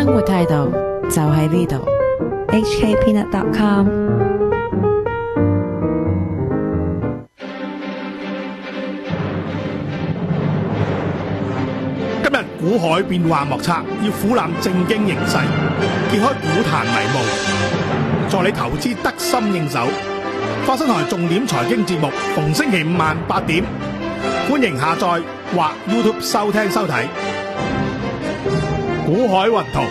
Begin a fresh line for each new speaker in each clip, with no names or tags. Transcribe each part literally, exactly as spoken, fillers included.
生活態度就喺呢度。
H K peanut dot com。
今日股海變幻莫測，要俯覽正經形勢，揭開股壇迷霧，助你投資得心應手。發生台重點財經節目，逢星期五晚八點，歡迎下載或 YouTube 收聽收睇。股海雲圖，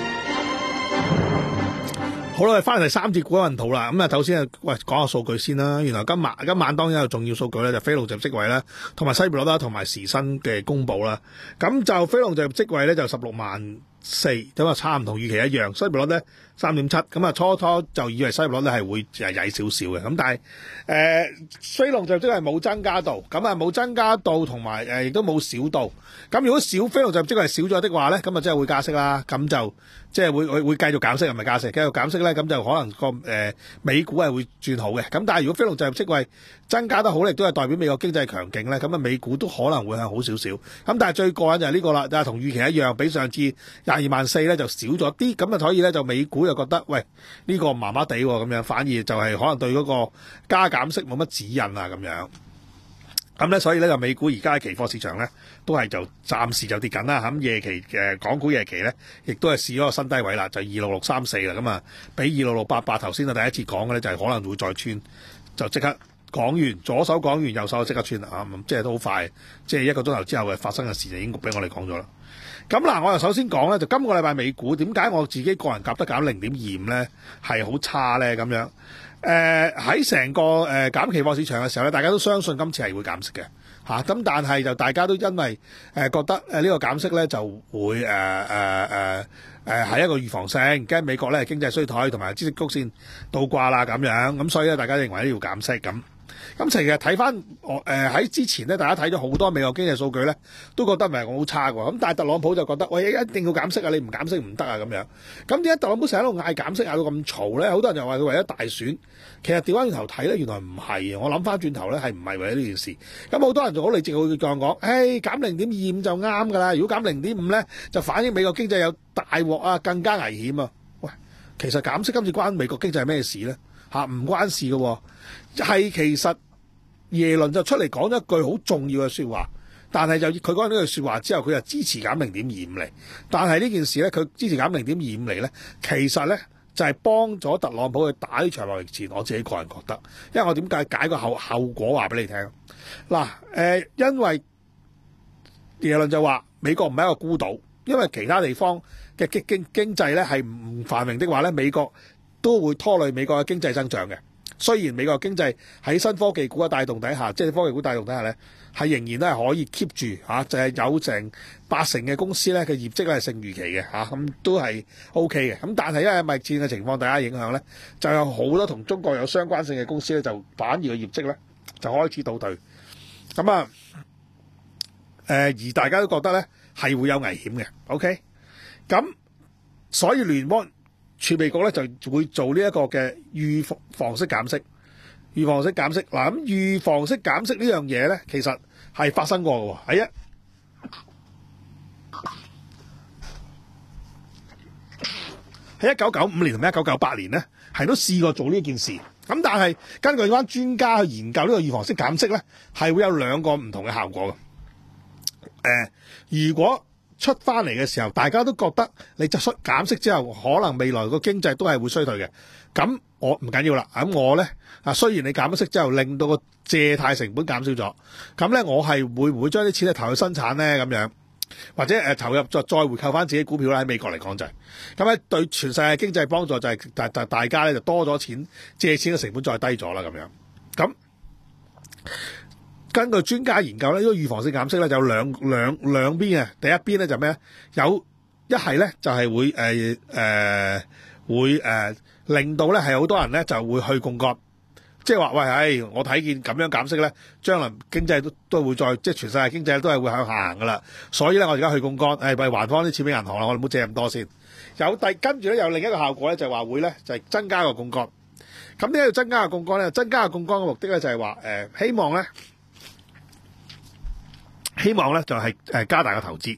好啦，翻嚟第三節股海雲圖啦。咁啊，頭先啊，喂，講下數據先啦。原來今晚今晚當然有重要數據咧，就非農就業職位啦，同埋失業率啦，同埋時薪嘅公佈啦。咁就非農就業職位咧就十六萬四，咁啊差唔同預期一樣。失業率咧三點七，咁啊初初就以為失業率咧係會誒曳少少嘅，咁但係誒非農就業職位冇增加到，咁啊冇增加到，同埋誒亦都冇少到。咁如果少非農就業職位少咗的話咧，咁啊即係會加息啦，咁就即係會會會繼續減息，係咪加息？繼續減息咧，咁就可能個誒、呃、美股係會轉好嘅。咁但係如果非農就業職位增加得好，亦都係代表美國經濟強勁咧，咁啊美股都可能會係好少少。咁但係最過癮就係呢個啦，就係同預期一樣，比上次廿二萬四咧就少咗啲，咁啊所以咧就美股又覺得喂呢、這個麻麻地喎，咁樣反而就係可能對嗰個加減息冇乜指引啊咁樣。咁咧，所以咧就美股而家嘅期貨市場咧，都係就暫時就跌緊啦。咁夜期嘅港股夜期咧，亦都係試咗個新低位啦，就二六六三四啦。咁啊，比二六六八八頭先啊第一次講嘅咧，就係可能會再穿，就即刻講完，左手講完，右手即刻穿啦。啊，即係都好快，即係一個鐘頭之後嘅發生嘅事就已經俾我哋講咗啦。咁嗱，我又首先講咧，就今個禮拜美股點解我自己個人夾得減零點二五咧，係好差咧咁樣。誒喺成個誒、呃、減期貨市場嘅時候咧，大家都相信今次係會減息嘅嚇。咁、啊、但係就大家都因為誒、呃、覺得誒呢個減息咧就會誒誒誒誒係一個預防性，驚美國咧經濟衰退同埋孳息曲線倒掛啦咁樣。咁所以咧大家認為呢要減息咁。咁其實睇翻我誒喺之前咧，大家睇咗好多美國經濟數據咧，都覺得唔係好差喎。咁但係特朗普就覺得喂一定要減息啊，你唔減息唔得啊咁樣。咁點解特朗普成日喺度嗌減息嗌到咁嘈咧？好多人就話佢為咗大選。其實調翻轉頭睇咧，原來唔係。我諗翻轉頭咧，係唔係為咗呢件事？咁好多人就好理直會講講，誒減零點二五就啱㗎啦。如果減零點五咧，就反映美國經濟有大鑊啊，更加危險啊。喂，其實減息今次關美國經濟係咩事咧？嚇唔關事嘅喎，係其實耶倫就出嚟講咗一句好重要嘅説話，但係就佢講呢句説話之後，佢就支持減零點二五厘。但係呢件事咧，佢支持減零點二五厘咧，其實咧就係、是、幫咗特朗普去打呢場貿易戰。我自己個人覺得，因為我點解解個後後果話俾你聽嗱？誒、呃，因為耶倫就話美國唔係一個孤島，因為其他地方嘅經經經濟咧係唔繁榮的話咧，美國都會拖累美國嘅經濟增長嘅。雖然美國經濟喺新科技股嘅帶動底下，即係科技股帶動底下咧，係仍然都係可以 keep 住嚇，就係、是、有成八成嘅公司咧嘅業績咧係勝預期嘅嚇，咁、啊、都係 O K 嘅。咁但係因為貿易戰嘅情況，大家影響咧，就有好多同中國有相關性嘅公司咧，就反而個業績咧就開始倒退。咁啊，誒、呃、而大家都覺得咧係會有危險嘅。O K，咁所以聯邦儲備局咧就會做呢一個嘅預防式減息，預防式減息嗱，咁預防式減息呢樣嘢咧，其實係發生過嘅喎。係啊，喺一九九五年同埋一九九八年咧，係都試過做呢件事。咁但係根據翻專家去研究呢個預防式減息咧，係會有兩個唔同嘅效果嘅。誒、呃，如果出翻嚟嘅時候，大家都覺得你就出減息之後，可能未來個經濟都係會衰退嘅。咁我唔緊要啦。咁我咧啊，雖然你減咗息之後，令到個借貸成本減少咗，咁咧我係會唔會將啲錢咧投去生產咧？咁樣或者誒、呃、投入再再回購翻自己股票啦。喺美國嚟講就係咁咧，對全世界經濟幫助就係大大大家咧就多咗錢，借錢嘅成本再低咗啦。咁樣咁。根據專家研究咧，呢、這個預防性減息咧就有兩兩兩邊嘅。第一邊咧就咩咧？有一係咧就係會誒誒、呃、會誒、呃、令到咧係好多人咧就會去槓桿，即係話喂，唉、哎，我睇見咁樣減息咧，將來經濟都都會再即係全世界經濟都係會向下行噶啦。所以咧，我而家去槓桿，誒咪還翻啲錢俾銀行啦，我哋唔好借咁多先。有第跟住咧有另一個效果咧，就係話會咧就係、是、增加個槓桿。咁呢個增加個槓桿咧，增加個槓桿嘅目的咧就係話誒希望咧。希望咧就係誒加大個投資，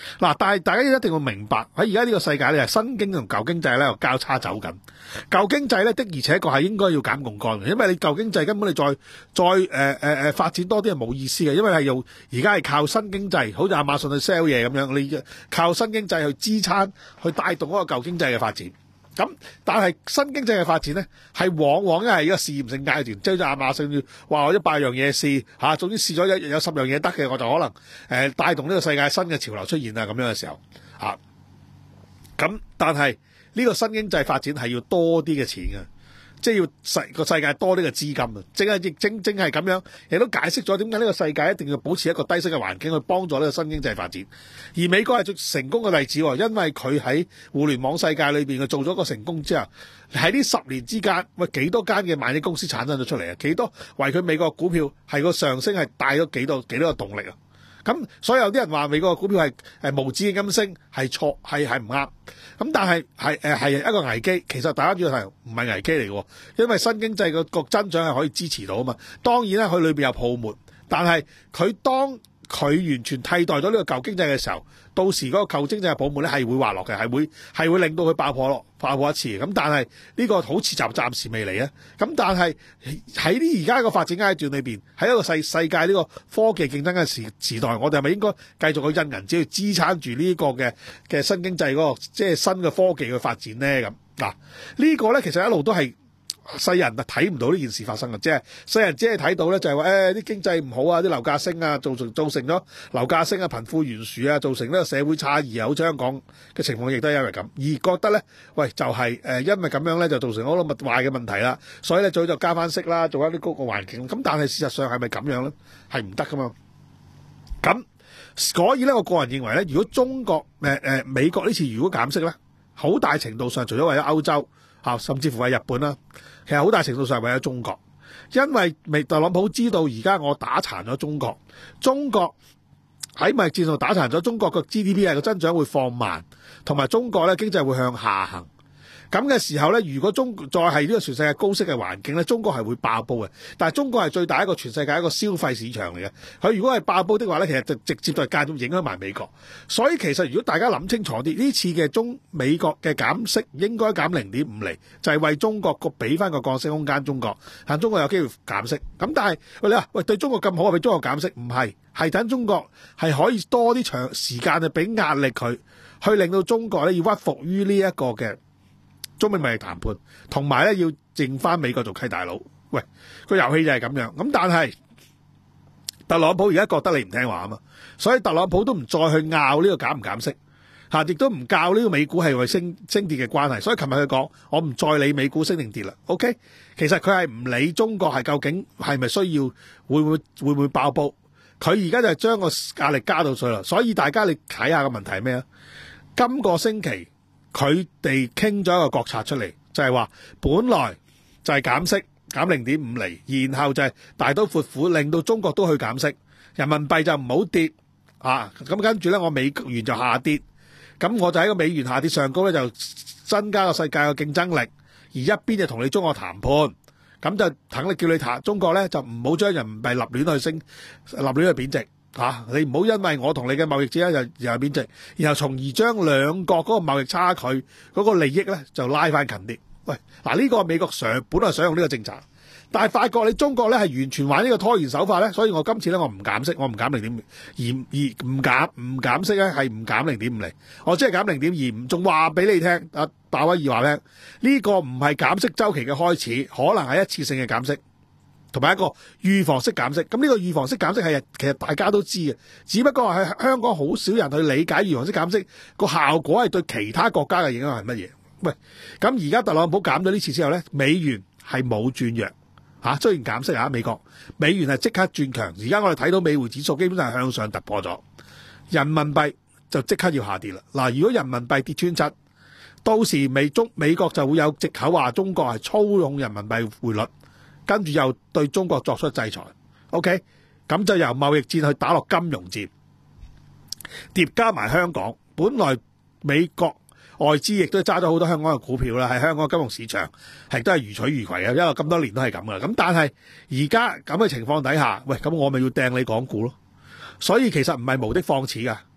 嗱，但係大家一定要明白喺而家呢個世界咧，新經濟同舊經濟咧又交叉走緊。舊經濟咧的而且確係應該要減槓桿嘅，因為你舊經濟根本你再再誒誒誒發展多啲係冇意思嘅，因為係用而家係靠新經濟，好似亞馬遜去 sell 嘢咁樣，你靠新經濟去支撐去帶動嗰個舊經濟嘅發展。咁但係新經濟嘅發展咧，係往往係一個試驗性階段，即係亞馬遜要話我一百樣嘢試嚇，總之試咗有有十樣嘢得嘅，我就可能誒、呃、帶動呢個世界新嘅潮流出現啊咁樣嘅時候嚇。咁但係呢個新經濟發展係要多啲嘅錢嘅，即係要世個世界多啲嘅資金啊！正係亦正正係咁樣，亦都解釋咗點解呢個世界一定要保持一個低息嘅環境去幫助呢個新經濟發展。而美國係最成功嘅例子，因為佢喺互聯網世界裏邊佢做咗個成功之後，喺呢十年之間，喂幾多間嘅萬億公司產生咗出嚟啊？幾多為佢美國股票係個上升係帶咗幾多幾多個動力啊？咁所以有啲人話美國嘅股票係誒無止境咁升係錯係係唔啱，咁但係係誒係一個危機，其實大家要睇唔係危機嚟嘅，因為新經濟個個增長係可以支持到啊嘛。當然咧，佢裏邊有泡沫，但係佢當佢完全替代咗呢個舊經濟嘅時候，到時嗰個舊經濟嘅泡沫咧係會滑落嘅，係會係會令到佢爆破咯，爆破一次。咁但係呢個好似暫暫時未嚟啊。咁但係喺呢而家個發展階段裏邊，喺一個世世界呢個科技競爭嘅時時代，我哋係咪應該繼續去印銀紙去支撐住呢個嘅嘅新經濟嗰個即係新嘅科技嘅發展咧？咁嗱，呢個咧其實一路都係。世人啊睇唔到呢件事發生嘅，即係世人只係睇到咧就係話誒啲經濟唔好啊，啲樓價升啊，造成造成咗樓價升啊，貧富懸殊啊，造成呢個社會差異啊，好似香港嘅情況亦都係因為咁，而覺得咧喂就係、是、誒、呃、因為咁樣咧就造成好多物壞嘅問題啦，所以咧最好就加翻息啦，做翻啲高個環境。咁但係事實上係咪咁樣咧？係唔得噶嘛。咁所以咧，我個人認為咧，如果中國誒誒、呃、美國呢次如果減息咧，好大程度上除咗為咗歐洲。啊，甚至乎係日本啦，其實好大程度上係為咗中國，因為美特朗普知道而家我打殘咗中國，中國喺貿易戰度打殘咗中國個 G D P 係個增長會放慢，同埋中國咧經濟會向下行。咁嘅時候咧，如果中再係呢個全世界高息嘅環境咧，中國係會爆煲嘅。但係中國係最大一個全世界一個消費市場嚟嘅，佢如果係爆煲的話咧，其實就直接就係間接影響埋美國。所以其實如果大家諗清楚啲，呢次嘅中美國嘅減息應該減零點五厘，就係為中國個俾翻個降息空間。中國但中國有機會減息。咁但係喂你話喂對中國咁好，俾中國減息？唔係，係等中國係可以多啲長時間去俾壓力佢，去令到中國咧要屈服於呢一個嘅中美貿易談判，同埋咧要剩翻美國做契大佬。喂，個遊戲就係咁樣。咁但係特朗普而家覺得你唔聽話啊嘛，所以特朗普都唔再去拗呢個減唔減息，嚇亦都唔教呢個美股係為升升跌嘅關係。所以琴日佢講，我唔再理美股升定跌啦。OK， 其實佢係唔理中國係究竟係咪需要會唔會會唔會爆煲，佢而家就係將個壓力加到水啦。所以大家你睇下個問題係咩啊？今個星期。佢哋傾咗一個國策出嚟，就係話本來就係減息減零點五厘，然後就係大刀闊斧令到中國都去減息，人民幣就唔好跌啊！咁跟住咧，我美元就下跌，咁我就喺個美元下跌上高咧，就增加個世界嘅競爭力，而一邊就同你中國談判，咁就等你叫你談中國咧，就唔好將人民幣立亂去升，立亂去貶值。嚇、啊！你唔好因為我同你嘅貿易之間又又係貶值，然後從而將兩國嗰個貿易差距嗰、嗰個利益咧就拉翻近啲。喂，嗱、啊、呢、呢個美國想本來想用呢個政策，但係發覺你中國咧係完全玩呢個拖延手法咧，所以我今次咧我唔減息，我唔減零點五，而而唔減唔減息咧係唔減零點五厘，我只係減零點二五，仲話俾你聽，阿鮑威爾話咧呢個唔係減息週期嘅開始，可能係一次性嘅減息。同埋一個預防式減息，咁呢個預防式減息係其實大家都知嘅，只不過係香港好少人去理解預防式減息個效果係對其他國家嘅影響係乜嘢。喂，咁而家特朗普減咗呢次之後咧，美元係冇轉弱嚇，雖然減息啊，美國美元係即刻轉強，而家我哋睇到美匯指數基本上係向上突破咗，人民幣就即刻要下跌啦。嗱，如果人民幣跌穿七，到時美中美國就會有藉口話中國係操縱人民幣匯率。跟住又對中國作出制裁 ，OK， 咁就由貿易戰去打落金融戰，疊加埋香港。本來美國外資亦都揸咗好多香港嘅股票啦，喺香港金融市場係都係如取如攜嘅，因為咁多年都係咁噶啦。咁但係而家咁嘅情況底下，喂，咁我咪要掟你港股咯。所以其實唔係無的放矢噶。嗱，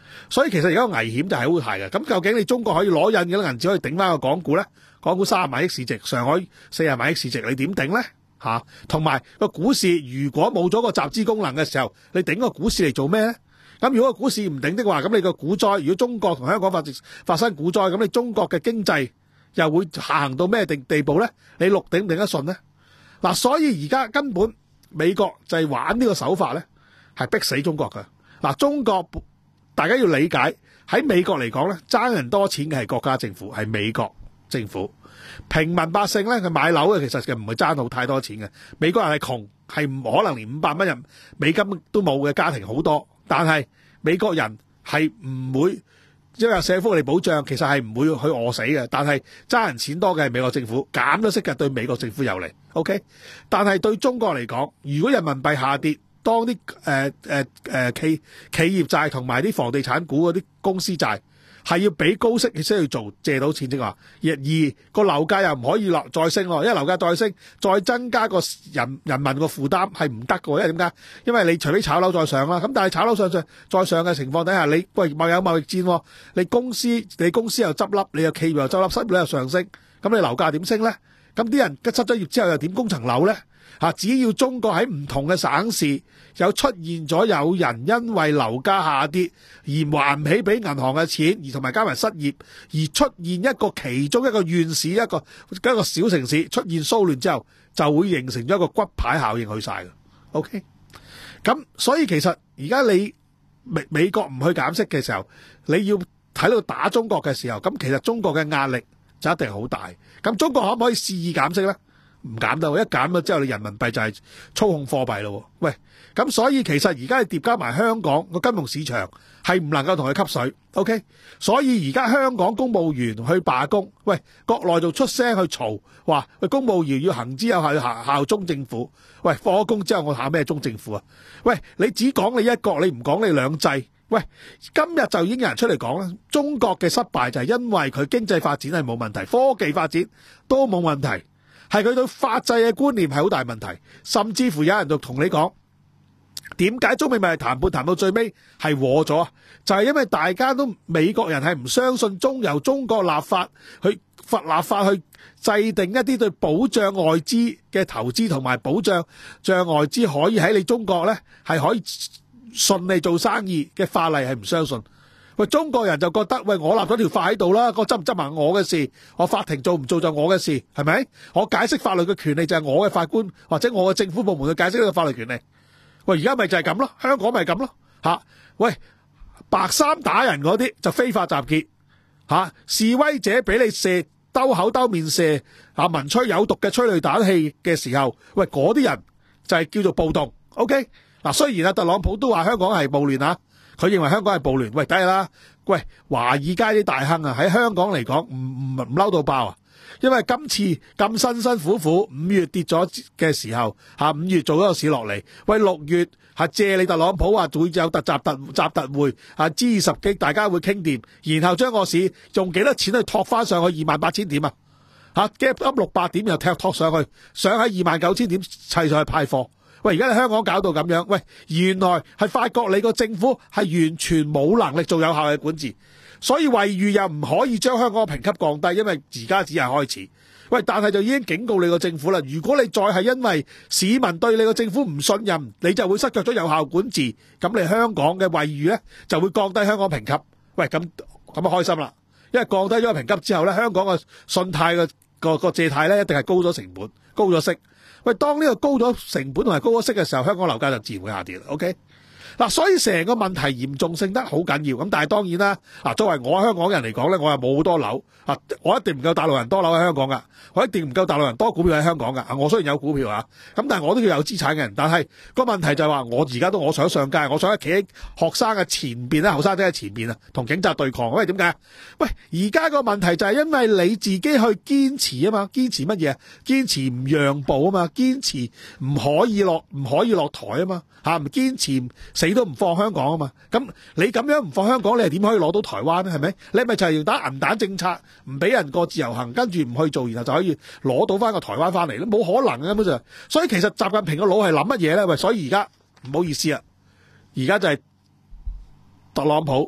所以其實而家個危險就係好大嘅。咁究竟你中國可以攞印嘅銀紙可以頂翻個港股咧？港股三十萬億市值，上海四十萬億市值，你點頂咧？嚇，同埋個股市如果冇咗個集資功能嘅時候，你頂個股市嚟做咩咧？咁如果個股市唔頂的話，咁你個股災，如果中國同香港發發生股災，咁你中國嘅經濟又會下行到咩地地步咧？你六頂唔頂得順咧？嗱，所以而家根本美國就係玩呢個手法咧，係逼死中國㗎。嗱，中國大家要理解，喺美國嚟講咧，爭人多錢嘅係國家政府，係美國政府。平民百姓咧，佢買樓嘅其實佢唔會爭到太多錢嘅。美國人係窮，係唔可能連五百蚊人美金都冇嘅家庭好多，但係美國人係唔會因為有社福利保障，其實係唔會去餓死嘅。但係爭人錢多嘅係美國政府，減咗息嘅對美國政府有利。OK， 但係對中國嚟講，如果人民幣下跌，當啲誒誒誒企企業債同埋啲房地產股嗰啲公司債係要俾高息先去做借到錢啫嘛，而而個樓價又唔可以落再升咯，因為樓價再升再增加個人人民個負擔係唔得嘅，因為點解？因為你除非炒樓再上啦，咁但係炒樓上上再上嘅情況底下，你喂貿有貿易戰，你公司你公司又執笠，你又企業又執笠，失業率又上升，咁你樓價點升咧？咁啲人一執咗業之後又點供層樓咧？嚇！只要中國喺唔同嘅省市有出現咗有人因為樓價下跌而還唔起俾銀行嘅錢，而同埋加埋失業，而出現一個其中一個縣市一個一個小城市出現騷亂之後，就會形成咗一個骨牌效應去晒嘅。OK， 咁所以其實而家你美美國唔去減息嘅時候，你要睇到打中國嘅時候，咁其實中國嘅壓力就一定好大。咁中國可唔可以肆意減息咧？唔減到，一減咗之後，你人民幣就係操控貨幣咯。喂，咁所以其實而家你疊加埋香港個金融市場係唔能夠同佢吸水。OK， 所以而家香港公務員去罷工，喂，國內就出聲去嘈，話喂公務員要行之有效，效效忠政府。喂，放咗工之後我考咩忠政府啊？喂，你只講你一國，你唔講你兩制。喂，今日就已經有人出嚟講啦，中國嘅失敗就係因為佢經濟發展係冇問題，科技發展都冇問題。係佢對法制嘅觀念係好大問題，甚至乎有人就同你講，點解中美貿易談判談到最尾係和咗？就係因為大家都美國人係唔相信中由中國立法去法立法去制定一啲對保障外資嘅投資同埋保障障外資可以喺你中國呢係可以順利做生意嘅法例係唔相信。喂，中國人就覺得喂，我立咗條法喺度啦，個執唔執行我嘅事，我法庭做唔做就我嘅事，係咪？我解釋法律嘅權利就係我嘅法官或者我嘅政府部門去解釋呢個法律權利。喂，而家咪就係咁咯，香港咪咁咯嚇。喂，白衫打人嗰啲就非法集結嚇，示威者俾你射兜口兜面射啊，文吹有毒嘅催淚彈氣嘅時候，喂，嗰啲人就係叫做暴動。OK， 嗱，雖然啊特朗普都話香港係暴亂啊。佢認為香港係暴亂，喂，梗係啦，喂，華爾街啲大亨啊，喺香港嚟講唔唔唔嬲到爆啊！因為今次咁辛辛苦苦五月跌咗嘅時候，嚇五月做咗個市落嚟，喂六月係借你特朗普話會有特集特集特會啊 G 二十幾，大家會傾掂，然後將個市用幾多錢去托翻上去二萬八千點啊？嚇 gap up 六百點又踢托上去，上喺二萬九千點砌上去派貨。喂，而家喺香港搞到咁樣，喂，原來係發覺你個政府係完全冇能力做有效嘅管治，所以惠譽又唔可以將香港嘅評級降低，因為而家只係開始。喂，但係就已經警告你個政府啦，如果你再係因為市民對你個政府唔信任，你就會失卻咗有效管治，咁你香港嘅惠譽呢就會降低香港評級。喂，咁咁啊開心啦，因為降低咗個評級之後呢，香港嘅信貸嘅個個借貸呢一定係高咗成本，高咗息。喂，當呢個高咗成本同埋高咗息嘅時候，香港樓價就自然會下跌啦。OK， 嗱，所以成個問題嚴重性得好緊要。咁但係當然啦，嗱，作為我香港人嚟講咧，我又冇好多樓啊，我一定唔夠大陸人多樓喺香港噶，我一定唔夠大陸人多股票喺香港噶。啊，我雖然有股票啊，咁但係我都要有資產嘅人。但係個問題就係話，我而家都我想上街，我想企喺學生嘅前邊咧，後生仔喺前邊啊，同警察對抗。喂，點解？喂，而家個問題就係因為你自己去堅持啊嘛，堅持乜嘢？堅持唔讓步啊嘛，堅持唔可以落唔可以落台啊嘛，嚇，唔堅持死都唔放香港啊嘛。咁你咁樣唔放香港，你係點可以攞到台灣咧？係咪？你咪就係要打銀彈政策，唔俾人過自由行，跟住唔去做，然後就可以攞到翻個台灣翻嚟咧？冇可能嘅根本就。所以其實習近平個腦係諗乜嘢咧？喂，所以而家唔好意思啊，而家就係特朗普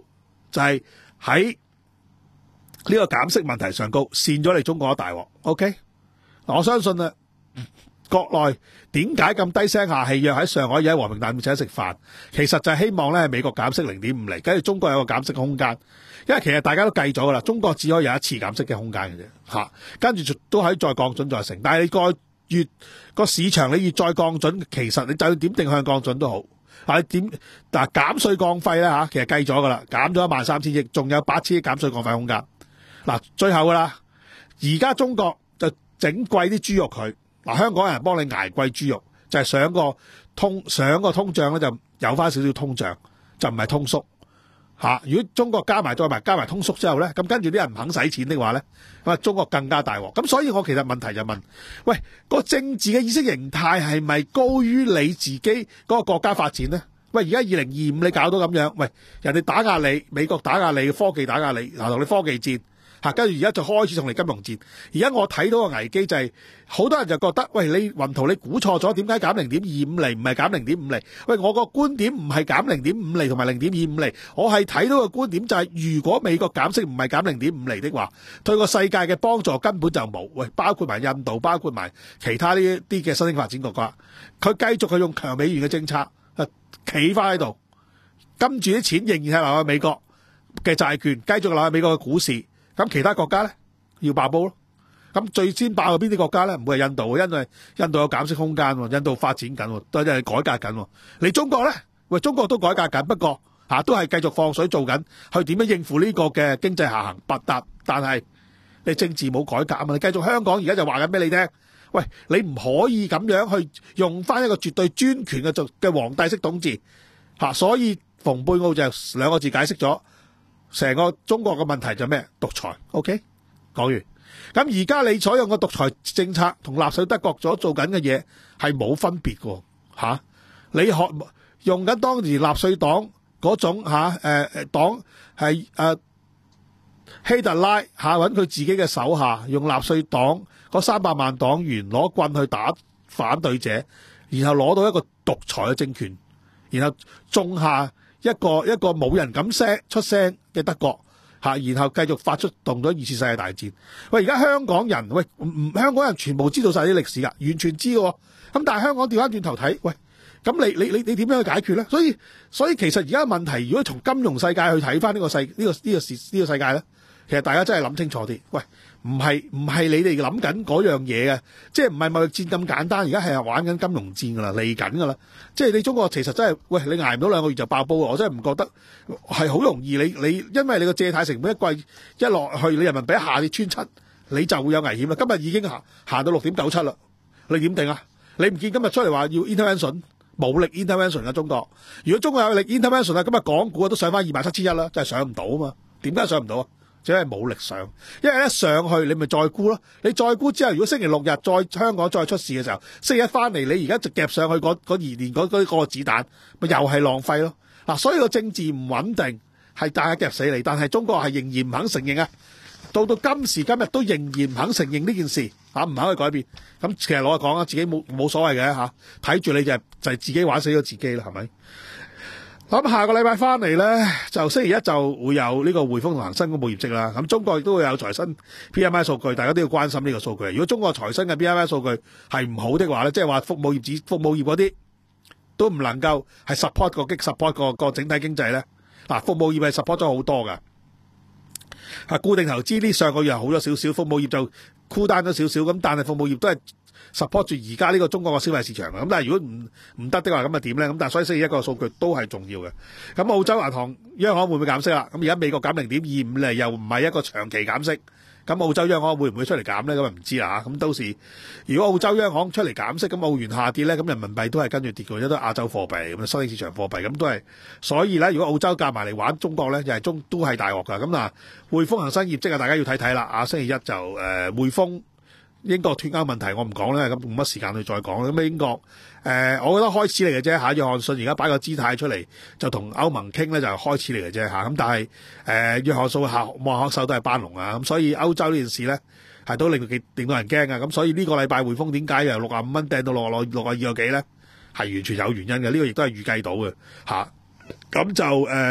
就係喺呢個減息問題上高，扇咗你中國一大鑊。OK， 我相信啊，國內點解咁低聲下氣約喺上海而喺和平大宴請食飯，其實就係希望咧美國減息零點五厘，跟住中國有個減息嘅空間。因為其實大家都計咗噶啦，中國只可以有一次減息嘅空間嘅啫，嚇、啊，跟住都喺再降準再成。但係你個越個市場你越再降準，其實你就算點定向降準都好，啊，你點嗱減稅降費咧嚇，其實計咗噶啦，減咗一萬三千億，仲有八千億減稅降費空間。嗱、啊，最後噶啦，而家中國就整貴啲豬肉佢，嗱、啊、香港人幫你捱貴豬肉，就係、是、想個通想個通脹咧就有翻少少通脹，就唔係通縮。吓、啊！如果中國加埋再埋加埋通縮之後咧，咁跟住啲人唔肯使錢的話咧，咁啊中國更加大鑊。咁所以我其實問題就問：喂，個政治嘅意識形態係咪高於你自己嗰個國家發展咧？喂，而家二零二五你搞到咁樣，喂，人哋打壓你，美國打壓你，科技打壓你，嗱同你科技戰。嚇，跟住而家就開始同你金融戰。而家我睇到個危機就係、是，好多人就覺得，喂，你雲圖你估錯咗，點解減零點二五厘唔係減零點五厘？喂，我個觀點唔係減零點五厘同埋零點二五厘，我係睇到個觀點就係、是，如果美國減息唔係減零點五厘的話，對個世界嘅幫助根本就冇。喂，包括埋印度，包括埋其他呢啲嘅新興發展國家，佢繼續係用強美元嘅政策，啊，企翻喺度，跟住啲錢仍然係留喺美國嘅債券，繼續留喺美國嘅股市。咁其他國家咧要爆煲咯，咁最先爆嘅邊啲國家咧？唔會係印度，因為印度有減息空間，印度發展緊，都係改革緊。你中國咧，喂，中國都改革緊，不過嚇、啊、都係繼續放水做緊，去點樣應付呢個嘅經濟下行不達。但係你政治冇改革啊嘛，你繼續香港而家就話緊俾你聽，喂，你唔可以咁樣去用翻一個絕對專權嘅做嘅皇帝式統治嚇、啊，所以蓬佩奧就兩個字解釋咗。成個中國嘅問題就咩？獨裁。OK， 講完。咁而家你採用嘅獨裁政策同納粹德國所做緊嘅嘢係冇分別嘅嚇。你學用緊當時納粹黨嗰種嚇誒誒黨係誒希特拉嚇揾佢自己嘅手下用納粹黨嗰三百萬黨員攞棍去打反對者，然後攞到一個獨裁嘅政權，然後種下一個一個冇人敢聲出聲嘅德國嚇，然後繼續發出動咗二次世界大戰。喂，而家香港人喂唔唔香港人全部知道晒啲歷史㗎，完全知嘅喎。咁但係香港調翻轉頭睇，喂，咁你你你你點樣去解決咧？所以所以其實而家問題，如果從金融世界去睇翻呢個世呢、呢個呢、呢個事呢、呢個世界咧，其實大家真係諗清楚啲。喂，唔係唔係你哋諗緊嗰樣嘢嘅，即係唔係貿易戰咁簡單，而家係玩緊金融戰㗎啦，嚟緊㗎啦。即係你中國其實真係，喂，你捱唔到兩個月就爆煲，我真係唔覺得係好容易。你你因為你個借貸成本一貴一落去，你人民幣一下跌穿七，你就會有危險啦。今日已經行行到六點九七啦，你點定啊？你唔見今日出嚟話要 intervention 武力 intervention 嘅中國？如果中國有力 intervention 啊，今日港股都上翻二萬七千一啦，真係上唔到啊嘛？點解上唔到啊？只係冇力上，因為一上去你咪再沽咯。你再沽之後，如果星期六日再香港再出事嘅時候，星期一翻嚟，你而家就夾上去嗰嗰二年嗰嗰個子彈，咪又係浪費咯。嗱，所以個政治唔穩定係大家夾死你，但係中國係仍然唔肯承認啊。到到今時今日都仍然唔肯承認呢件事嚇，唔肯去改變。咁其實老實講啊，自己冇冇所謂嘅嚇，睇住你就係就係自己玩死咗自己啦，係咪？咁下個禮拜翻嚟咧，就星期一就會有呢個匯豐同恒生公布業績啦。咁中國亦都會有財新 P M I 數據，大家都要關心呢個數據。如果中國財新嘅 P M I 數據係唔好的話咧，即係話服務業指服務業嗰啲都唔能夠係 support 個激 support 個個整體經濟咧。嗱，服務業係 support 咗好多噶。啊，固定投資呢上個月好咗少少，服務業就 cool down咗少少。咁但係服務業都係 support 住而家呢個中國嘅消費市場。咁但係如果唔唔得的話，咁啊點咧？咁但係所以星期一個數據都係重要嘅。咁澳洲銀行央行會唔會減息啦？咁而家美國減零點二五厘，又唔係一個長期減息。咁澳洲央行會唔會出嚟減咧？咁啊唔知啦嚇。咁到時如果澳洲央行出嚟減息，咁澳元下跌咧，咁人民幣都係跟住跌嘅，因為都係亞洲貨幣咁，新興市場貨幣咁都係。所以咧，如果澳洲夾埋嚟玩中國咧，又係中都係大鑊㗎。咁嗱，匯豐恒生業績啊，大家要睇睇啦。啊，星期一就誒、呃、匯豐。英國脫歐問題我唔講咧，咁冇乜時間去再講。咁英國誒、呃，我覺得開始嚟嘅啫嚇。約翰遜而家擺個姿態出嚟，就同歐盟傾咧，就開始嚟嘅啫嚇。咁但係誒、呃，約翰遜客望客手都係班農啊，咁所以歐洲呢件事咧係都令到幾令到人驚啊。咁所以呢個禮拜匯豐點解由六啊五蚊掟到落落六啊二個幾咧？係完全有原因嘅，呢、這個亦都係預計到嘅嚇。咁、啊、就誒。呃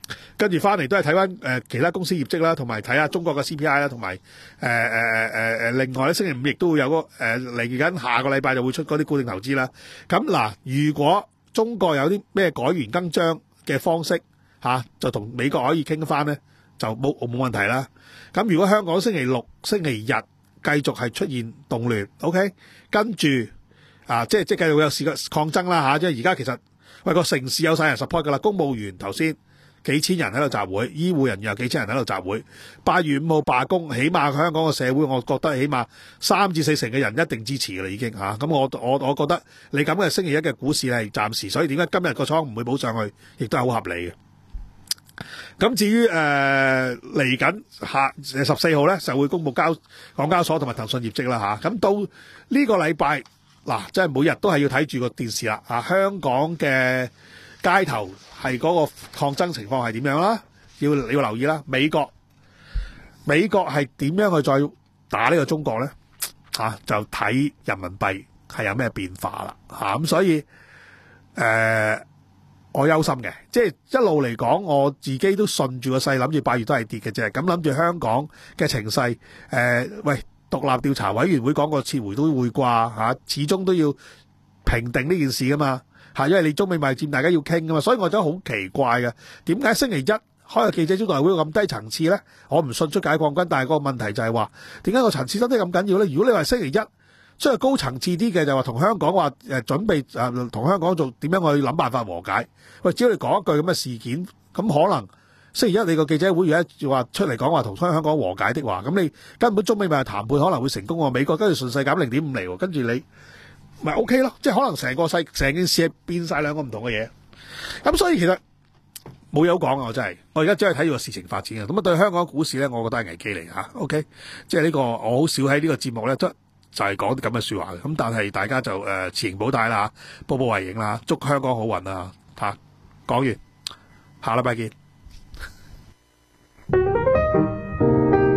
跟住翻嚟都係睇翻誒其他公司業績啦，同埋睇下中國嘅 C P I 啦，同埋誒誒誒誒誒另外咧星期五亦都會有個誒嚟緊下個禮拜就會出嗰啲固定投資啦。咁嗱，如果中國有啲咩改弦更張嘅方式嚇、啊，就同美國可以傾翻咧，就冇冇問題啦。咁如果香港星期六、星期日繼續係出現動亂 ，OK， 跟住啊，即係即係繼續會有事嘅抗爭啦嚇，即係而家其實喂個城市有晒人 support 噶啦，公務員頭先幾千人喺度集會，醫護人員有幾千人喺度集會，八月五號罷工，起碼香港嘅社會，我覺得起碼三至四成嘅人一定支持噶啦已經嚇。咁、啊、我我我覺得你咁嘅星期一嘅股市係暫時，所以點解今日個倉唔會補上去，亦都係好合理嘅。咁至於誒嚟緊下十四號咧，就會公布交港交所同埋騰訊業績啦嚇。咁、啊、到呢個禮拜嗱，即係每日都係要睇住個電視啦嚇、啊。香港嘅街頭係嗰個抗爭情況係點樣啦？要你要留意啦。美國美國係點樣去再打呢個中國咧？嚇、啊、就睇人民幣係有咩變化啦嚇。咁、啊、所以誒。呃我憂心嘅，即係一路嚟講，我自己都順住個勢，諗住八月都係跌嘅啫。咁諗住香港嘅情勢，誒、呃，喂，獨立調查委員會講過撤回都會掛嚇，始終都要平定呢件事噶嘛嚇，因為你中美貿易戰大家要傾噶嘛，所以我覺得好奇怪嘅，點解星期一開個記者招待會咁低層次咧？我唔信出解放軍，但係個問題就係話點解個層次真係咁緊要咧？如果你話星期一，即係高層次啲嘅就話同香港話誒準備誒同香港做點樣去諗辦法和解。喂，只要你講一句咁嘅事件，咁可能星期一你個記者會而家話出嚟講話同香港和解的話，咁你根本中美咪談判可能會成功喎。美國跟住順勢減零點五厘喎，跟住你咪 OK 咯。即係可能成個世成件事係變晒兩個唔同嘅嘢。咁所以其實冇嘢好講啊！我真係我而家只係睇住個事情發展嘅。咁啊對香港股市咧，我覺得係危機嚟嚇。OK，即係呢個我好少喺呢個節目咧就係講啲咁嘅説話嘅，咁但係大家就誒持盈保泰啦，步步為營啦，祝香港好運啊！嚇，講完，下禮拜見。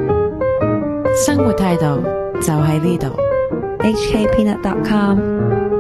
生活態度就喺呢度。
H K Peanut dot com